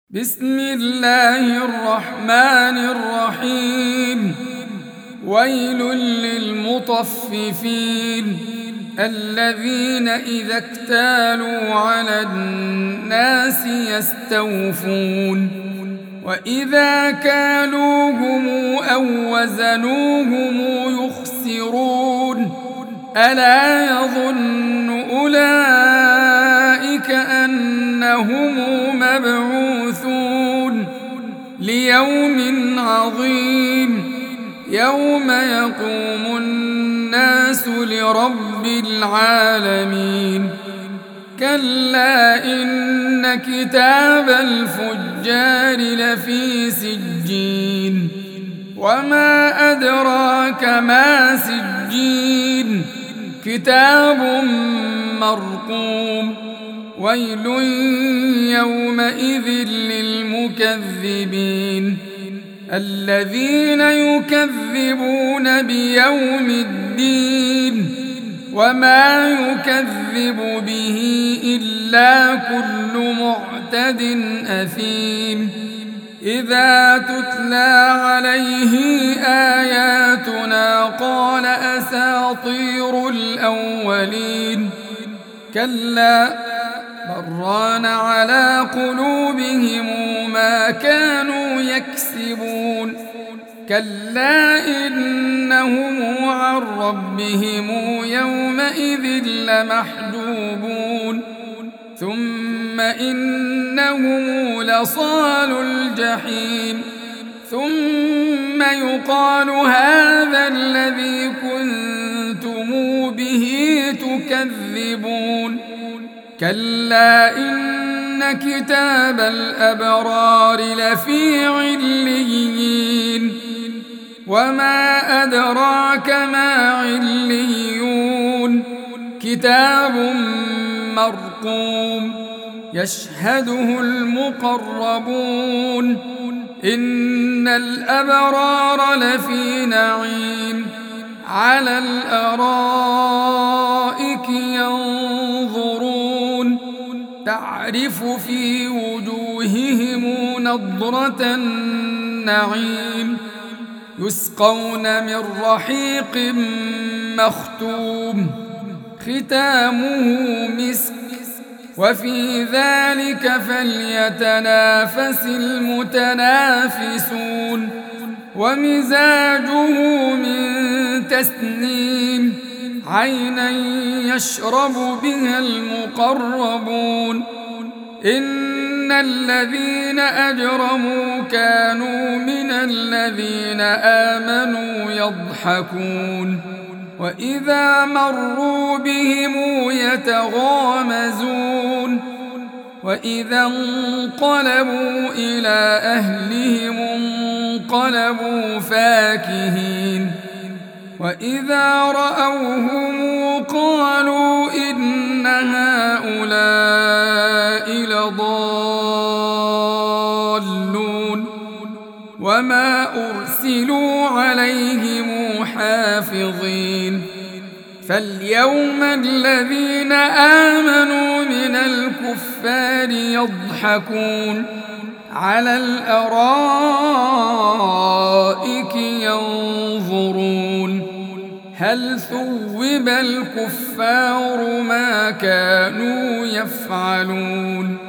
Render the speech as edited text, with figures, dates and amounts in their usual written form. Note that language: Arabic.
بسم الله الرحمن الرحيم. ويل للمطففين الذين إذا اكتالوا على الناس يستوفون وإذا كالوهم أو وزنوهم يخسرون ألا يظن أولئك أنهم مبعوثون ليوم عظيم يوم يقوم الناس لرب العالمين. كلا إن كتاب الفجار لفي سجين وما أدراك ما سجين كتاب مرقوم. ويل يومئذ للمكذبين الذين يكذبون بيوم الدين وما يكذب به إلا كل معتد أثيم. إذا تتلى عليه آياتنا قال أساطير الأولين. كلا بران على قلوبهم ما كانوا يكسبون. كلا إنهم عن ربهم يومئذ لمحجوبون ثم إنهم لصال الجحيم ثم يقال هذا الذي كنتم به تكذبون. كلا إن كتاب الأبرار لفي عليين وما أدراك ما عليون كتاب مرقوم يشهده المقربون. إن الأبرار لفي نعيم على الأرائك ينظرون تعرف في وجوههم نضرة النعيم يسقون من رحيق مختوم ختامه مسك وفي ذلك فليتنافس المتنافسون. ومزاجه من تسنيم عينا يشرب بها المقربون. إن الذين أجرموا كانوا من الذين آمنوا يضحكون وإذا مروا بهم يتغامزون وإذا انقلبوا إلى أهلهم انقلبوا فاكهين وإذا رأوهم قالوا إن هؤلاء لضالون وما أرسلوا عليهم حافظين. فاليوم الذين آمنوا من الكفار يضحكون على الأرائك ينظرون هل ثوب الكفار ما كانوا يفعلون.